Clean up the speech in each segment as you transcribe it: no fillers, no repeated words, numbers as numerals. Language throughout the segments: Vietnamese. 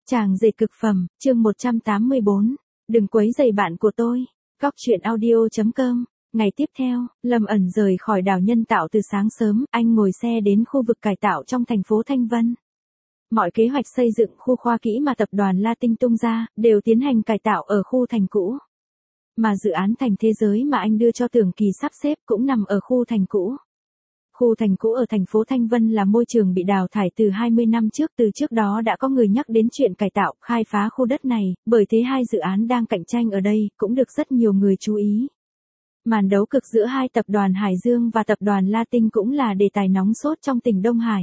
Chàng dệt cực phẩm, chương 184. Đừng quấy rầy bạn của tôi. Góc chuyện audio.com. Ngày tiếp theo, Lâm ẩn rời khỏi đảo nhân tạo từ sáng sớm, anh ngồi xe đến khu vực cải tạo trong thành phố Thanh Vân. Mọi kế hoạch xây dựng khu khoa kỹ mà tập đoàn La Tinh tung ra, đều tiến hành cải tạo ở khu thành cũ. Mà dự án thành thế giới mà anh đưa cho Tưởng Kỳ sắp xếp cũng nằm ở khu thành cũ. Khu thành cũ ở thành phố Thanh Vân là môi trường bị đào thải từ 20 năm trước. Từ trước đó đã có người nhắc đến chuyện cải tạo, khai phá khu đất này, bởi thế hai dự án đang cạnh tranh ở đây, cũng được rất nhiều người chú ý. Màn đấu cực giữa hai tập đoàn Hải Dương và tập đoàn La Tinh cũng là đề tài nóng sốt trong tỉnh Đông Hải.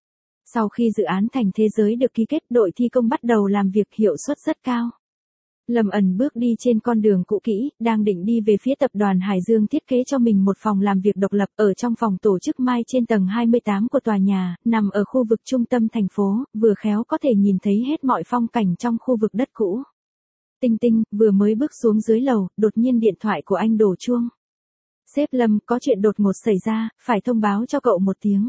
Sau khi dự án thành thế giới được ký kết, đội thi công bắt đầu làm việc hiệu suất rất cao. Lâm ẩn bước đi trên con đường cũ kỹ, đang định đi về phía tập đoàn Hải Dương thiết kế cho mình một phòng làm việc độc lập ở trong phòng tổ chức Mai trên tầng 28 của tòa nhà, nằm ở khu vực trung tâm thành phố, vừa khéo có thể nhìn thấy hết mọi phong cảnh trong khu vực đất cũ. Tinh Tinh, vừa mới bước xuống dưới lầu, đột nhiên điện thoại của anh đổ chuông. Sếp Lâm, có chuyện đột ngột xảy ra, phải thông báo cho cậu một tiếng.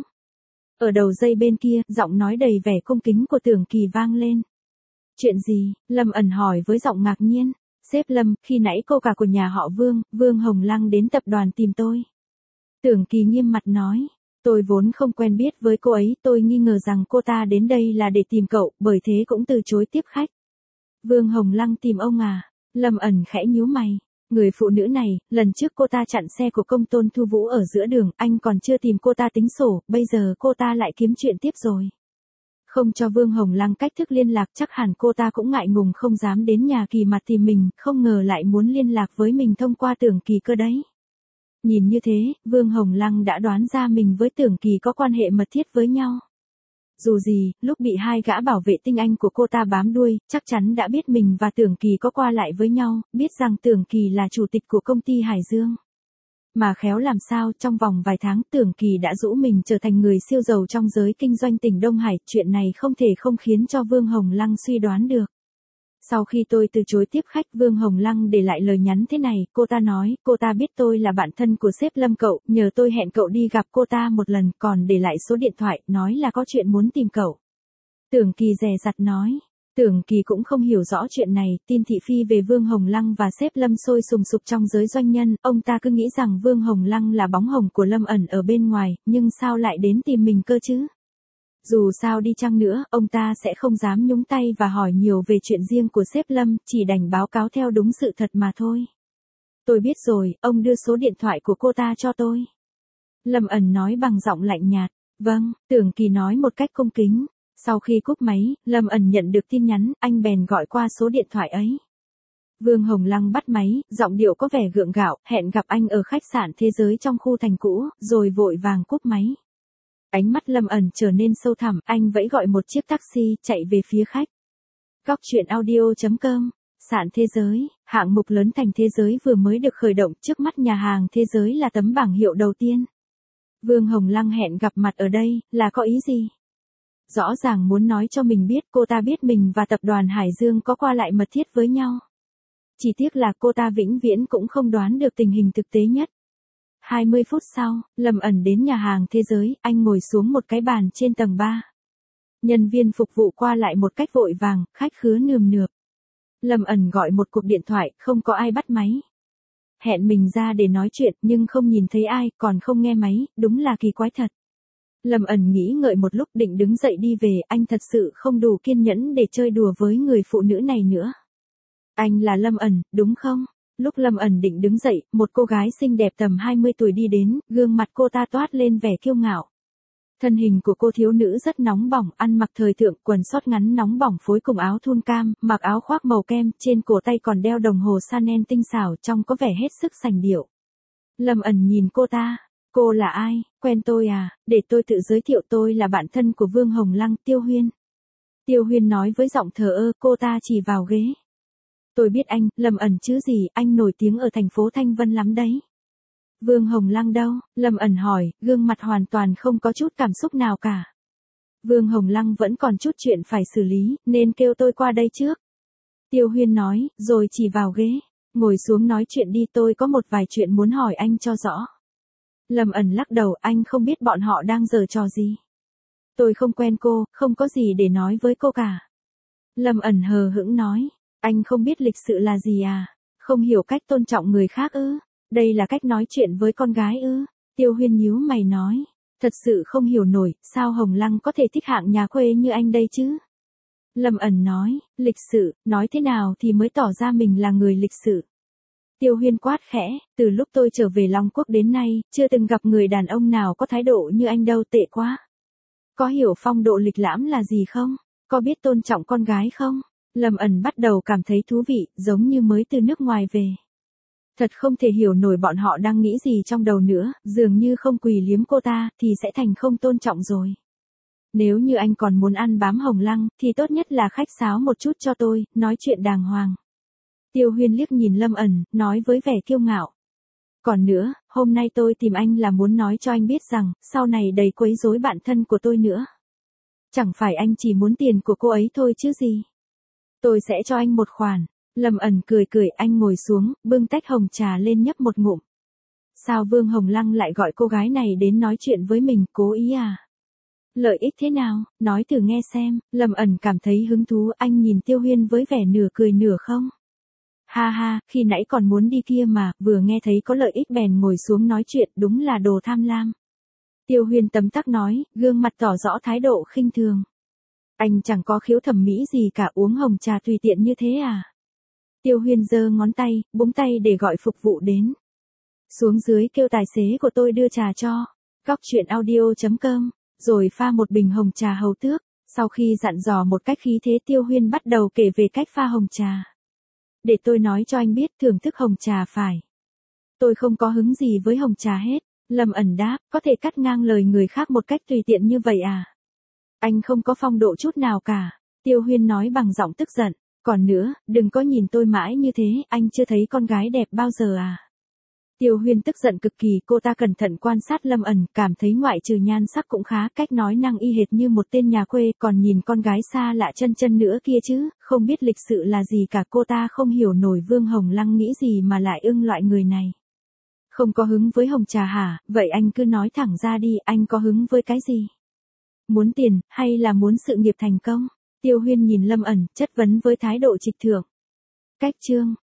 Ở đầu dây bên kia, giọng nói đầy vẻ cung kính của Tưởng Kỳ vang lên. Chuyện gì? Lâm ẩn hỏi với giọng ngạc nhiên. Sếp Lâm, khi nãy cô cả của nhà họ Vương, Vương Hồng Lăng đến tập đoàn tìm tôi. Tưởng Kỳ nghiêm mặt nói. Tôi vốn không quen biết với cô ấy, tôi nghi ngờ rằng cô ta đến đây là để tìm cậu, bởi thế cũng từ chối tiếp khách. Vương Hồng Lăng tìm ông à? Lâm ẩn khẽ nhíu mày. Người phụ nữ này, lần trước cô ta chặn xe của công tôn Thu Vũ ở giữa đường, anh còn chưa tìm cô ta tính sổ, bây giờ cô ta lại kiếm chuyện tiếp rồi. Không cho Vương Hồng Lăng cách thức liên lạc, chắc hẳn cô ta cũng ngại ngùng không dám đến nhà Kỳ mặt tìm mình, không ngờ lại muốn liên lạc với mình thông qua Tưởng Kỳ cơ đấy. Nhìn như thế, Vương Hồng Lăng đã đoán ra mình với Tưởng Kỳ có quan hệ mật thiết với nhau. Dù gì, lúc bị hai gã bảo vệ tinh anh của cô ta bám đuôi, chắc chắn đã biết mình và Tưởng Kỳ có qua lại với nhau, biết rằng Tưởng Kỳ là chủ tịch của công ty Hải Dương. Mà khéo làm sao, trong vòng vài tháng Tưởng Kỳ đã rũ mình trở thành người siêu giàu trong giới kinh doanh tỉnh Đông Hải, chuyện này không thể không khiến cho Vương Hồng Lăng suy đoán được. Sau khi tôi từ chối tiếp khách, Vương Hồng Lăng để lại lời nhắn thế này, cô ta nói, cô ta biết tôi là bạn thân của sếp Lâm cậu, nhờ tôi hẹn cậu đi gặp cô ta một lần, còn để lại số điện thoại, nói là có chuyện muốn tìm cậu. Tưởng Kỳ dè dặt nói. Tưởng Kỳ cũng không hiểu rõ chuyện này, tin thị phi về Vương Hồng Lăng và sếp Lâm sôi sùng sục trong giới doanh nhân, ông ta cứ nghĩ rằng Vương Hồng Lăng là bóng hồng của Lâm ẩn ở bên ngoài, nhưng sao lại đến tìm mình cơ chứ? Dù sao đi chăng nữa, ông ta sẽ không dám nhúng tay và hỏi nhiều về chuyện riêng của sếp Lâm, chỉ đành báo cáo theo đúng sự thật mà thôi. Tôi biết rồi, ông đưa số điện thoại của cô ta cho tôi. Lâm ẩn nói bằng giọng lạnh nhạt. Vâng, Tưởng Kỳ nói một cách cung kính. Sau khi cúp máy, Lâm ẩn nhận được tin nhắn, anh bèn gọi qua số điện thoại ấy. Vương Hồng Lăng bắt máy, giọng điệu có vẻ gượng gạo, hẹn gặp anh ở khách sạn Thế Giới trong khu thành cũ, rồi vội vàng cúp máy. Ánh mắt Lâm ẩn trở nên sâu thẳm, anh vẫy gọi một chiếc taxi, chạy về phía khách. Góc chuyện audio.com. Sạn Thế Giới, hạng mục lớn thành thế giới vừa mới được khởi động, trước mắt nhà hàng Thế Giới là tấm bảng hiệu đầu tiên. Vương Hồng Lăng hẹn gặp mặt ở đây, là có ý gì? Rõ ràng muốn nói cho mình biết, cô ta biết mình và tập đoàn Hải Dương có qua lại mật thiết với nhau. Chỉ tiếc là cô ta vĩnh viễn cũng không đoán được tình hình thực tế nhất. 20 phút sau, Lâm ẩn đến nhà hàng Thế Giới, anh ngồi xuống một cái bàn trên tầng 3. Nhân viên phục vụ qua lại một cách vội vàng, khách khứa nườm nượp. Lâm ẩn gọi một cuộc điện thoại, không có ai bắt máy. Hẹn mình ra để nói chuyện, nhưng không nhìn thấy ai, còn không nghe máy, đúng là kỳ quái thật. Lâm ẩn nghĩ ngợi một lúc định đứng dậy đi về, anh thật sự không đủ kiên nhẫn để chơi đùa với người phụ nữ này nữa. Anh là Lâm ẩn, đúng không? Lúc Lâm ẩn định đứng dậy, một cô gái xinh đẹp tầm 20 tuổi đi đến, gương mặt cô ta toát lên vẻ kiêu ngạo. Thân hình của cô thiếu nữ rất nóng bỏng, ăn mặc thời thượng, quần sót ngắn nóng bỏng phối cùng áo thun cam, mặc áo khoác màu kem, trên cổ tay còn đeo đồng hồ Chanel tinh xảo, trông có vẻ hết sức sành điệu. Lâm ẩn nhìn cô ta. Cô là ai? Quen tôi à? Để tôi tự giới thiệu, tôi là bạn thân của Vương Hồng Lăng, Tiêu Huyên. Tiêu Huyên nói với giọng thờ ơ, cô ta chỉ vào ghế. Tôi biết anh, Lâm ẩn chứ gì, anh nổi tiếng ở thành phố Thanh Vân lắm đấy. Vương Hồng Lăng đâu? Lâm ẩn hỏi, gương mặt hoàn toàn không có chút cảm xúc nào cả. Vương Hồng Lăng vẫn còn chút chuyện phải xử lý, nên kêu tôi qua đây trước. Tiêu Huyên nói, rồi chỉ vào ghế. Ngồi xuống nói chuyện đi, tôi có một vài chuyện muốn hỏi anh cho rõ. Lâm ẩn lắc đầu, anh không biết bọn họ đang giở trò gì. Tôi không quen cô, không có gì để nói với cô cả. Lâm ẩn hờ hững nói, anh không biết lịch sự là gì à? Không hiểu cách tôn trọng người khác ư? Đây là cách nói chuyện với con gái ư? Tiêu Huyên nhíu mày nói, thật sự không hiểu nổi, sao Hồng Lăng có thể thích hạng nhà quê như anh đây chứ? Lâm ẩn nói, lịch sự, nói thế nào thì mới tỏ ra mình là người lịch sự? Tiêu Huyên quát khẽ, từ lúc tôi trở về Long Quốc đến nay, chưa từng gặp người đàn ông nào có thái độ như anh đâu, tệ quá. Có hiểu phong độ lịch lãm là gì không? Có biết tôn trọng con gái không? Lâm ẩn bắt đầu cảm thấy thú vị, giống như mới từ nước ngoài về. Thật không thể hiểu nổi bọn họ đang nghĩ gì trong đầu nữa, dường như không quỳ liếm cô ta, thì sẽ thành không tôn trọng rồi. Nếu như anh còn muốn ăn bám Hồng Lăng, thì tốt nhất là khách sáo một chút cho tôi, nói chuyện đàng hoàng. Tiêu Huyên liếc nhìn Lâm ẩn, nói với vẻ kiêu ngạo. Còn nữa, hôm nay tôi tìm anh là muốn nói cho anh biết rằng, sau này đầy quấy rối bạn thân của tôi nữa. Chẳng phải anh chỉ muốn tiền của cô ấy thôi chứ gì. Tôi sẽ cho anh một khoản. Lâm ẩn cười cười, anh ngồi xuống, bưng tách hồng trà lên nhấp một ngụm. Sao Vương Hồng Lăng lại gọi cô gái này đến nói chuyện với mình, cố ý à? Lợi ích thế nào, nói thử nghe xem. Lâm ẩn cảm thấy hứng thú, anh nhìn Tiêu Huyên với vẻ nửa cười nửa không. Ha ha, khi nãy còn muốn đi kia mà, vừa nghe thấy có lợi ích bèn ngồi xuống nói chuyện, đúng là đồ tham lam. Tiêu Huyên tấm tắc nói, gương mặt tỏ rõ thái độ khinh thường. Anh chẳng có khiếu thẩm mỹ gì cả, uống hồng trà tùy tiện như thế à? Tiêu Huyên giơ ngón tay, búng tay để gọi phục vụ đến. Xuống dưới kêu tài xế của tôi đưa trà cho. Cóc truyện audio.com, rồi pha một bình hồng trà hầu tước. Sau khi dặn dò một cách khí thế, Tiêu Huyên bắt đầu kể về cách pha hồng trà. Để tôi nói cho anh biết, thưởng thức hồng trà phải. Tôi không có hứng gì với hồng trà hết. Lâm ẩn đáp, có thể cắt ngang lời người khác một cách tùy tiện như vậy à? Anh không có phong độ chút nào cả. Tiêu Huyên nói bằng giọng tức giận. Còn nữa, đừng có nhìn tôi mãi như thế, anh chưa thấy con gái đẹp bao giờ à? Tiêu Huyên tức giận cực kỳ, cô ta cẩn thận quan sát Lâm ẩn, cảm thấy ngoại trừ nhan sắc cũng khá, cách nói năng y hệt như một tên nhà quê, còn nhìn con gái xa lạ chân chân nữa kia chứ, không biết lịch sự là gì cả. Cô ta không hiểu nổi Vương Hồng Lăng nghĩ gì mà lại ưng loại người này. Không có hứng với hồng trà hả? Vậy anh cứ nói thẳng ra đi, anh có hứng với cái gì? Muốn tiền, hay là muốn sự nghiệp thành công? Tiêu Huyên nhìn Lâm ẩn, chất vấn với thái độ trịch thượng. Cách chương